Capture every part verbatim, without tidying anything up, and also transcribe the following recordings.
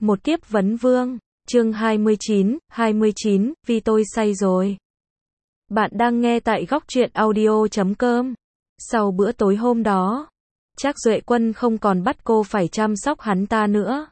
Một kiếp vấn vương, chương hai mươi chín, hai mươi chín, vì tôi say rồi. Bạn đang nghe tại góc truyện audio chấm com. Sau bữa tối hôm đó, Trác Duệ Quân không còn bắt cô phải chăm sóc hắn ta nữa.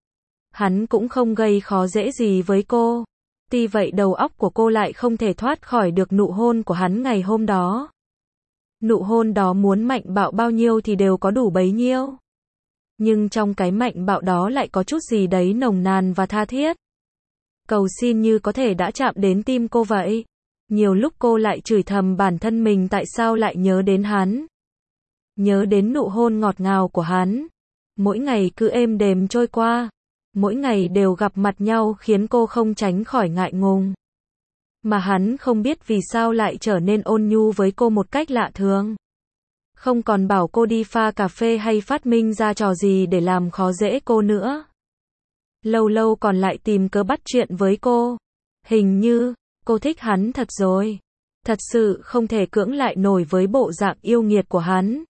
Hắn cũng không gây khó dễ gì với cô. Tuy vậy đầu óc của cô lại không thể thoát khỏi được nụ hôn của hắn ngày hôm đó. Nụ hôn đó muốn mạnh bạo bao nhiêu thì đều có đủ bấy nhiêu. Nhưng trong cái mạnh bạo đó lại có chút gì đấy nồng nàn và tha thiết. Cầu xin như có thể đã chạm đến tim cô vậy. Nhiều lúc cô lại chửi thầm bản thân mình tại sao lại nhớ đến hắn. Nhớ đến nụ hôn ngọt ngào của hắn. Mỗi ngày cứ êm đềm trôi qua. Mỗi ngày đều gặp mặt nhau khiến cô không tránh khỏi ngại ngùng. Mà hắn không biết vì sao lại trở nên ôn nhu với cô một cách lạ thường. Không còn bảo cô đi pha cà phê hay phát minh ra trò gì để làm khó dễ cô nữa. Lâu lâu còn lại tìm cớ bắt chuyện với cô. Hình như, cô thích hắn thật rồi. Thật sự không thể cưỡng lại nổi với bộ dạng yêu nghiệt của hắn.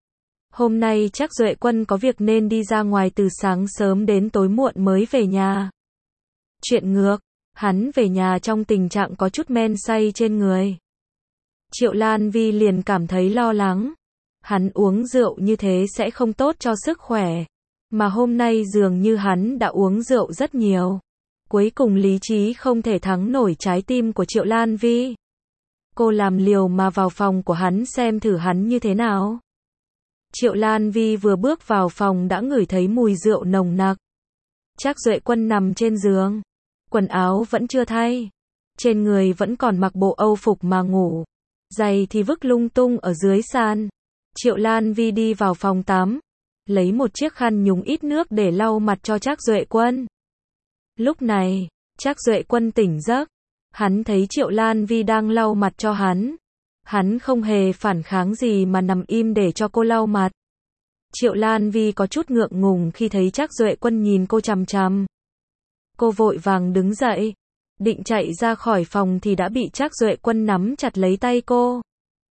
Hôm nay Trác Duệ Quân có việc nên đi ra ngoài từ sáng sớm đến tối muộn mới về nhà. Chuyện ngược, hắn về nhà trong tình trạng có chút men say trên người. Triệu Lan Vi liền cảm thấy lo lắng. Hắn uống rượu như thế sẽ không tốt cho sức khỏe. Mà hôm nay dường như hắn đã uống rượu rất nhiều. Cuối cùng lý trí không thể thắng nổi trái tim của Triệu Lan Vi. Cô làm liều mà vào phòng của hắn xem thử hắn như thế nào. Triệu Lan Vi vừa bước vào phòng đã ngửi thấy mùi rượu nồng nặc. Trác Duệ Quân nằm trên giường. Quần áo vẫn chưa thay. Trên người vẫn còn mặc bộ âu phục mà ngủ. Giày thì vứt lung tung ở dưới sàn. Triệu Lan Vi đi vào phòng tắm. Lấy một chiếc khăn nhúng ít nước để lau mặt cho Trác Duệ Quân. Lúc này, Trác Duệ Quân tỉnh giấc. Hắn thấy Triệu Lan Vi đang lau mặt cho hắn. Hắn không hề phản kháng gì mà nằm im để cho cô lau mặt. Triệu Lan Vi có chút ngượng ngùng khi thấy Trác Duệ Quân nhìn cô chằm chằm. Cô vội vàng đứng dậy. Định chạy ra khỏi phòng thì đã bị Trác Duệ Quân nắm chặt lấy tay cô.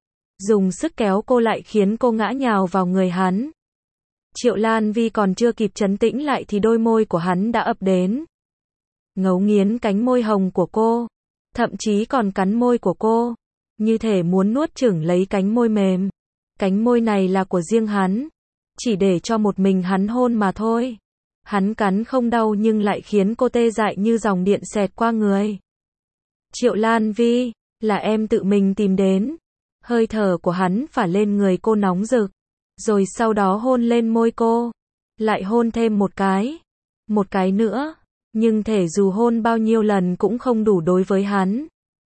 Dùng sức kéo cô lại khiến cô ngã nhào vào người hắn. Triệu Lan Vi còn chưa kịp trấn tĩnh lại thì đôi môi của hắn đã ập đến. Ngấu nghiến cánh môi hồng của cô. Thậm chí còn cắn môi của cô. Như thể muốn nuốt chửng lấy cánh môi mềm. Cánh môi này là của riêng hắn. Chỉ để cho một mình hắn hôn mà thôi. Hắn cắn không đau nhưng lại khiến cô tê dại như dòng điện xẹt qua người. Triệu Lan Vi, là em tự mình tìm đến. Hơi thở của hắn phả lên người cô nóng rực. Rồi sau đó hôn lên môi cô. Lại hôn thêm một cái. Một cái nữa. Nhưng thể dù hôn bao nhiêu lần cũng không đủ đối với hắn.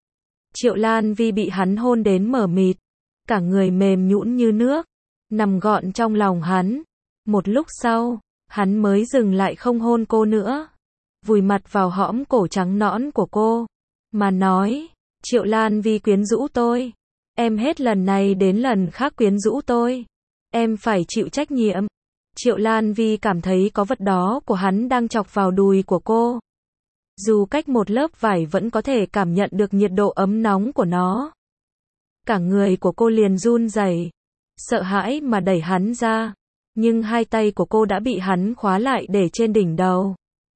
Triệu Lan Vi bị hắn hôn đến mờ mịt. Cả người mềm nhũn như nước. Nằm gọn trong lòng hắn. Một lúc sau, hắn mới dừng lại không hôn cô nữa. Vùi mặt vào hõm cổ trắng nõn của cô. Mà nói, Triệu Lan Vi quyến rũ tôi. Em hết lần này đến lần khác quyến rũ tôi. Em phải chịu trách nhiệm. Triệu Lan Vi cảm thấy có vật đó của hắn đang chọc vào đùi của cô. Dù cách một lớp vải vẫn có thể cảm nhận được nhiệt độ ấm nóng của nó. Cả người của cô liền run rẩy, sợ hãi mà đẩy hắn ra. Nhưng hai tay của cô đã bị hắn khóa lại để trên đỉnh đầu.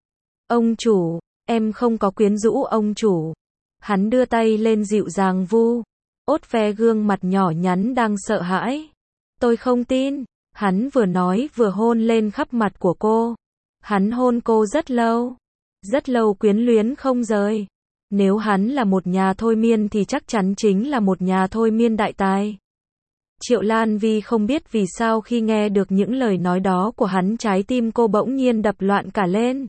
Ông chủ, em không có quyến rũ ông chủ. Hắn đưa tay lên dịu dàng vu. Ốt ve gương mặt nhỏ nhắn đang sợ hãi. Tôi không tin. Hắn vừa nói vừa hôn lên khắp mặt của cô. Hắn hôn cô rất lâu. Rất lâu quyến luyến không rời. Nếu hắn là một nhà thôi miên thì chắc chắn chính là một nhà thôi miên đại tài. Triệu Lan Vi không biết vì sao khi nghe được những lời nói đó của hắn trái tim cô bỗng nhiên đập loạn cả lên.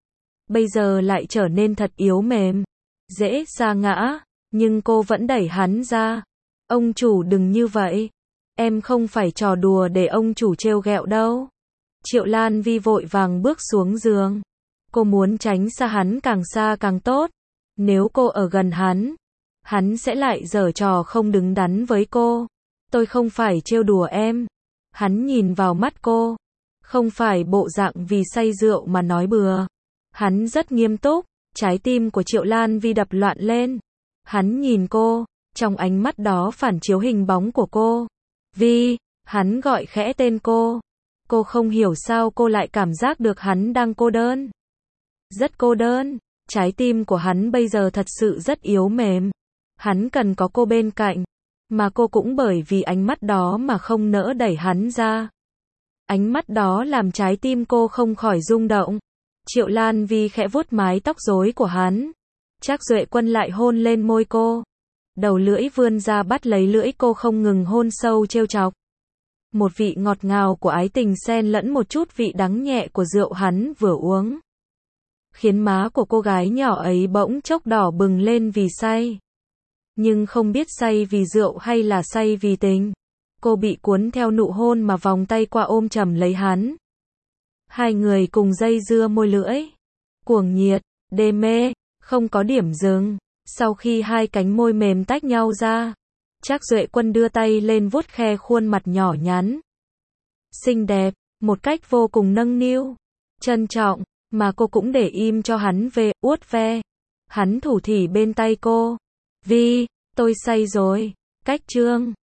Bây giờ lại trở nên thật yếu mềm. Dễ sa ngã. Nhưng cô vẫn đẩy hắn ra. Ông chủ đừng như vậy. Em không phải trò đùa để ông chủ trêu ghẹo đâu. Triệu Lan Vi vội vàng bước xuống giường. Cô muốn tránh xa hắn càng xa càng tốt. Nếu cô ở gần hắn, hắn sẽ lại giở trò không đứng đắn với cô. Tôi không phải trêu đùa em. Hắn nhìn vào mắt cô. Không phải bộ dạng vì say rượu mà nói bừa. Hắn rất nghiêm túc. Trái tim của Triệu Lan Vi đập loạn lên. Hắn nhìn cô. Trong ánh mắt đó phản chiếu hình bóng của cô. Vi, hắn gọi khẽ tên cô. Cô không hiểu sao cô lại cảm giác được hắn đang cô đơn. rất cô đơn. Trái tim của hắn bây giờ thật sự rất yếu mềm. Hắn cần có cô bên cạnh. Mà cô cũng bởi vì ánh mắt đó mà không nỡ đẩy hắn ra. Ánh mắt đó làm trái tim cô không khỏi rung động. Triệu Lan Vi khẽ vuốt mái tóc rối của hắn. Trác Duệ Quân lại hôn lên môi cô. Đầu lưỡi vươn ra bắt lấy lưỡi cô không ngừng hôn sâu trêu chọc. Một vị ngọt ngào của ái tình xen lẫn một chút vị đắng nhẹ của rượu hắn vừa uống. Khiến má của cô gái nhỏ ấy bỗng chốc đỏ bừng lên vì say. Nhưng không biết say vì rượu hay là say vì tình. Cô bị cuốn theo nụ hôn mà vòng tay qua ôm chầm lấy hắn. Hai người cùng dây dưa môi lưỡi. Cuồng nhiệt, đê mê, không có điểm dừng. Sau khi hai cánh môi mềm tách nhau ra, Trác Duệ Quân đưa tay lên vuốt khe khuôn mặt nhỏ nhắn. Xinh đẹp, một cách vô cùng nâng niu, trân trọng, mà cô cũng để im cho hắn về, uốt ve. Hắn thủ thỉ bên tay cô. Vi, tôi say rồi. Cách chương